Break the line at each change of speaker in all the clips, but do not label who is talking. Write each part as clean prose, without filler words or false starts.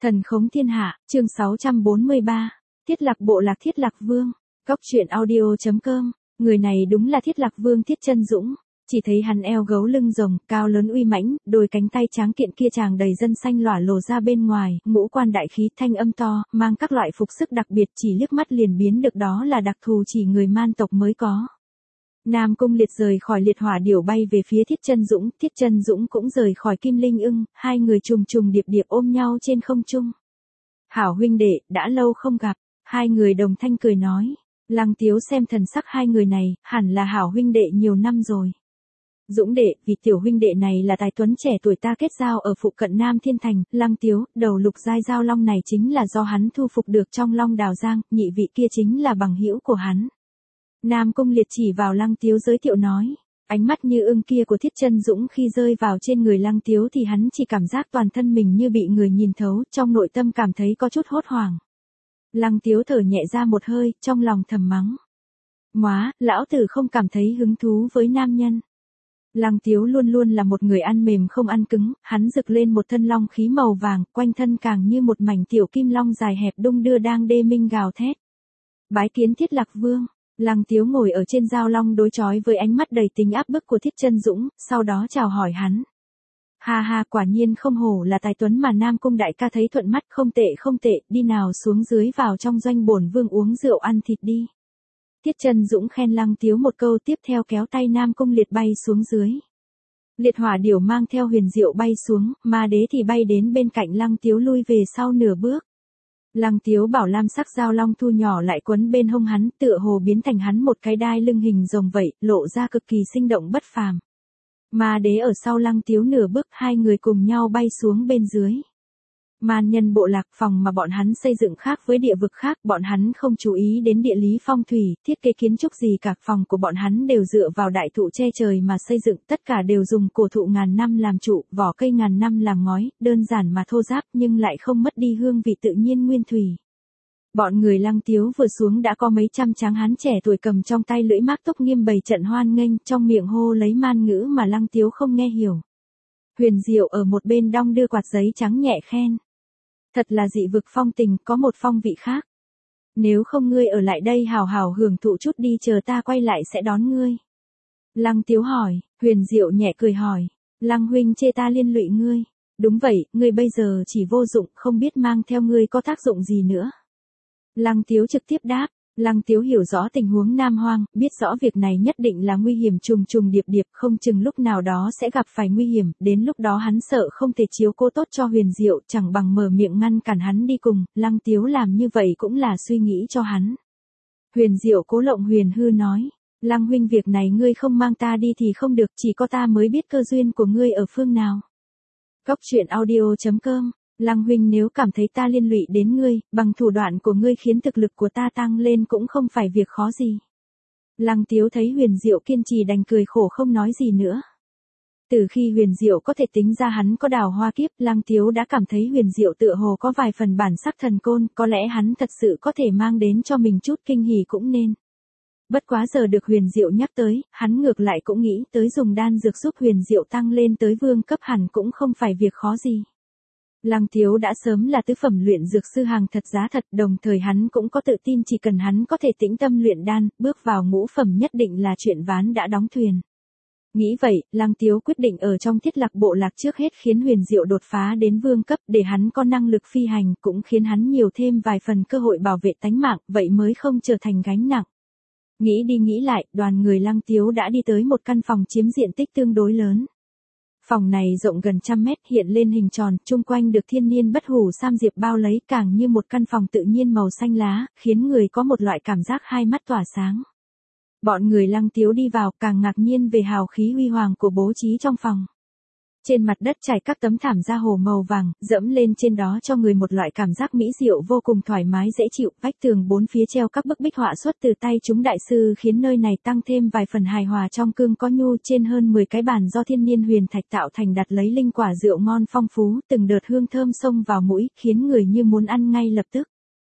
Thần khống thiên hạ, chương 643. Thiết Lạc bộ lạc Thiết Lạc Vương. Góc truyện audio.com. Người này đúng là Thiết Lạc Vương Thiết Chân Dũng. Chỉ thấy hắn eo gấu lưng rồng, cao lớn uy mãnh, đôi cánh tay tráng kiện kia tràng đầy dân xanh lỏa lồ ra bên ngoài, ngũ quan đại khí, thanh âm to, mang các loại phục sức đặc biệt, chỉ liếc mắt liền biến được đó là đặc thù chỉ người man tộc mới có. Nam Cung Liệt rời khỏi Liệt Hỏa Điểu bay về phía Thiết Chân Dũng cũng rời khỏi Kim Linh Ưng, hai người trùng trùng điệp điệp ôm nhau trên không trung. Hảo huynh đệ, đã lâu không gặp, hai người đồng thanh cười nói. Lăng Tiếu xem thần sắc hai người này, hẳn là hảo huynh đệ nhiều năm rồi. Dũng đệ, vì tiểu huynh đệ này là tài tuấn trẻ tuổi ta kết giao ở phụ cận Nam Thiên Thành, Lăng Tiếu, đầu lục giai giao long này chính là do hắn thu phục được trong Long Đào Giang, nhị vị kia chính là bằng hữu của hắn. Nam Cung Liệt chỉ vào Lăng Tiếu giới thiệu nói, ánh mắt như ưng kia của Thiết Chân Dũng khi rơi vào trên người Lăng Tiếu thì hắn chỉ cảm giác toàn thân mình như bị người nhìn thấu, trong nội tâm cảm thấy có chút hốt hoảng. Lăng Tiếu thở nhẹ ra một hơi, trong lòng thầm mắng. Móa, lão tử không cảm thấy hứng thú với nam nhân. Lăng Tiếu luôn luôn là một người ăn mềm không ăn cứng, hắn rực lên một thân long khí màu vàng, quanh thân càng như một mảnh tiểu kim long dài hẹp đung đưa đang đê minh gào thét. Bái kiến Thiết Lạc Vương. Lăng Tiếu ngồi ở trên giao long đối chói với ánh mắt đầy tính áp bức của Thiết Chân Dũng, sau đó chào hỏi hắn. Ha ha, quả nhiên không hổ là tài tuấn mà Nam Cung đại ca thấy thuận mắt, không tệ, đi nào xuống dưới vào trong doanh bổn vương uống rượu ăn thịt đi. Thiết Chân Dũng khen Lăng Tiếu một câu, tiếp theo kéo tay Nam Cung Liệt bay xuống dưới. Liệt Hỏa Điểu mang theo huyền diệu bay xuống, Ma Đế thì bay đến bên cạnh Lăng Tiếu lui về sau nửa bước. Lăng Tiếu bảo lam sắc giao long thu nhỏ lại quấn bên hông hắn, tựa hồ biến thành hắn một cái đai lưng hình rồng vậy, lộ ra cực kỳ sinh động bất phàm. Ma Đế ở sau Lăng Tiếu nửa bước, hai người cùng nhau bay xuống bên dưới. Man nhân bộ lạc, phòng mà bọn hắn xây dựng khác với địa vực khác, bọn hắn không chú ý đến địa lý phong thủy, thiết kế kiến trúc gì cả, phòng của bọn hắn đều dựa vào đại thụ che trời mà xây dựng, tất cả đều dùng cổ thụ ngàn năm làm trụ, vỏ cây ngàn năm làm ngói, đơn giản mà thô ráp nhưng lại không mất đi hương vị tự nhiên nguyên thủy. Bọn người Lăng Tiếu vừa xuống đã có mấy trăm tráng hán trẻ tuổi cầm trong tay lưỡi mác tốc nghiêm bày trận hoan nghênh, trong miệng hô lấy man ngữ mà Lăng Tiếu không nghe hiểu. Huyền Diệu ở một bên đong đưa quạt giấy trắng nhẹ khen. Thật là dị vực phong tình, có một phong vị khác. Nếu không ngươi ở lại đây hào hào hưởng thụ chút đi, chờ ta quay lại sẽ đón ngươi. Lăng Tiếu hỏi, Huyền Diệu nhẹ cười hỏi, Lăng huynh chê ta liên lụy ngươi. Đúng vậy, ngươi bây giờ chỉ vô dụng, không biết mang theo ngươi có tác dụng gì nữa. Lăng Tiếu trực tiếp đáp. Lăng Tiếu hiểu rõ tình huống Nam Hoang, biết rõ việc này nhất định là nguy hiểm trùng trùng điệp điệp, không chừng lúc nào đó sẽ gặp phải nguy hiểm, đến lúc đó hắn sợ không thể chiếu cố tốt cho Huyền Diệu, chẳng bằng mở miệng ngăn cản hắn đi cùng, Lăng Tiếu làm như vậy cũng là suy nghĩ cho hắn. Huyền Diệu cố lộng huyền hư nói, Lăng huynh việc này ngươi không mang ta đi thì không được, chỉ có ta mới biết cơ duyên của ngươi ở phương nào. Góc truyện audio.com. Lăng huynh nếu cảm thấy ta liên lụy đến ngươi, bằng thủ đoạn của ngươi khiến thực lực của ta tăng lên cũng không phải việc khó gì. Lăng Tiếu thấy Huyền Diệu kiên trì đành cười khổ không nói gì nữa. Từ khi Huyền Diệu có thể tính ra hắn có đào hoa kiếp, Lăng Tiếu đã cảm thấy Huyền Diệu tựa hồ có vài phần bản sắc thần côn, có lẽ hắn thật sự có thể mang đến cho mình chút kinh hỉ cũng nên. Bất quá giờ được Huyền Diệu nhắc tới, hắn ngược lại cũng nghĩ tới dùng đan dược giúp Huyền Diệu tăng lên tới vương cấp hẳn cũng không phải việc khó gì. Lăng Tiếu đã sớm là tứ phẩm luyện dược sư hàng thật giá thật, đồng thời hắn cũng có tự tin chỉ cần hắn có thể tĩnh tâm luyện đan, bước vào ngũ phẩm nhất định là chuyện ván đã đóng thuyền. Nghĩ vậy, Lăng Tiếu quyết định ở trong Thiết Lạc bộ lạc trước hết khiến Huyền Diệu đột phá đến vương cấp để hắn có năng lực phi hành, cũng khiến hắn nhiều thêm vài phần cơ hội bảo vệ tánh mạng, vậy mới không trở thành gánh nặng. Nghĩ đi nghĩ lại, đoàn người Lăng Tiếu đã đi tới một căn phòng chiếm diện tích tương đối lớn. Phòng này rộng gần 100 mét, hiện lên hình tròn, chung quanh được thiên niên bất hủ sam diệp bao lấy, càng như một căn phòng tự nhiên màu xanh lá, khiến người có một loại cảm giác hai mắt tỏa sáng. Bọn người Lăng Tiếu đi vào càng ngạc nhiên về hào khí huy hoàng của bố trí trong phòng. Trên mặt đất trải các tấm thảm da hồ màu vàng, dẫm lên trên đó cho người một loại cảm giác mỹ diệu vô cùng thoải mái dễ chịu, vách tường bốn phía treo các bức bích họa xuất từ tay chúng đại sư khiến nơi này tăng thêm vài phần hài hòa trong cương có nhu, trên hơn 10 cái bàn do thiên niên huyền thạch tạo thành đặt lấy linh quả rượu ngon phong phú, từng đợt hương thơm xông vào mũi, khiến người như muốn ăn ngay lập tức.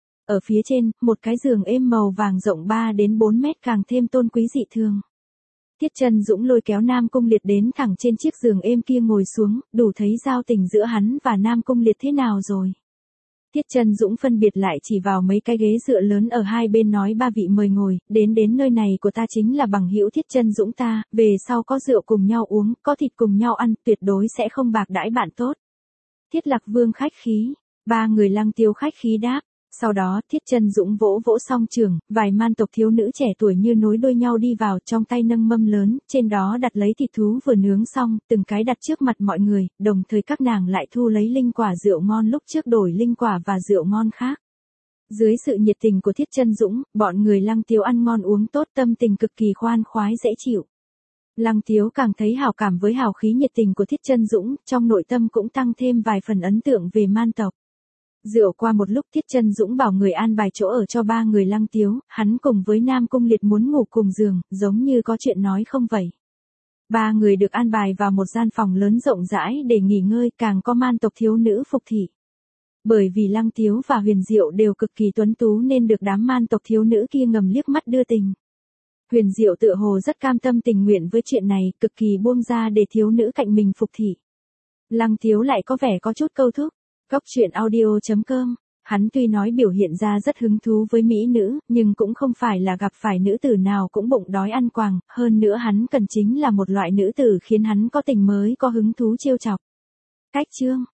Ở phía trên, một cái giường êm màu vàng rộng 3 đến 4 mét càng thêm tôn quý dị thường. Thiết Chân Dũng lôi kéo Nam Cung Liệt đến thẳng trên chiếc giường êm kia ngồi xuống, đủ thấy giao tình giữa hắn và Nam Cung Liệt thế nào rồi. Tiết Chân Dũng phân biệt lại chỉ vào mấy cái ghế dựa lớn ở hai bên nói ba vị mời ngồi, đến nơi này của ta chính là bằng hữu Tiết Chân Dũng ta, về sau có rượu cùng nhau uống, có thịt cùng nhau ăn, tuyệt đối sẽ không bạc đãi bạn tốt. Thiết Lạc Vương khách khí, ba người Lăng Tiếu khách khí đáp. Sau đó, Thiết Chân Dũng vỗ vỗ song trường, vài man tộc thiếu nữ trẻ tuổi như nối đuôi nhau đi vào, trong tay nâng mâm lớn, trên đó đặt lấy thịt thú vừa nướng xong, từng cái đặt trước mặt mọi người, đồng thời các nàng lại thu lấy linh quả rượu ngon lúc trước đổi linh quả và rượu ngon khác. Dưới sự nhiệt tình của Thiết Chân Dũng, bọn người Lăng Tiếu ăn ngon uống tốt, tâm tình cực kỳ khoan khoái dễ chịu. Lăng Tiếu càng thấy hảo cảm với hào khí nhiệt tình của Thiết Chân Dũng, trong nội tâm cũng tăng thêm vài phần ấn tượng về man tộc. Rượu qua một lúc, Thiết Chân Dũng bảo người an bài chỗ ở cho ba người Lăng Tiếu, hắn cùng với Nam Cung Liệt muốn ngủ cùng giường, giống như có chuyện nói không vậy. Ba người được an bài vào một gian phòng lớn rộng rãi để nghỉ ngơi, càng có man tộc thiếu nữ phục thị. Bởi vì Lăng Tiếu và Huyền Diệu đều cực kỳ tuấn tú nên được đám man tộc thiếu nữ kia ngầm liếc mắt đưa tình. Huyền Diệu tựa hồ rất cam tâm tình nguyện với chuyện này, cực kỳ buông ra để thiếu nữ cạnh mình phục thị. Lăng Tiếu lại có vẻ có chút câu thúc. Góc truyện audio.com, hắn tuy nói biểu hiện ra rất hứng thú với mỹ nữ, nhưng cũng không phải là gặp phải nữ tử nào cũng bụng đói ăn quàng, hơn nữa hắn cần chính là một loại nữ tử khiến hắn có tình mới có hứng thú trêu chọc. Cách chương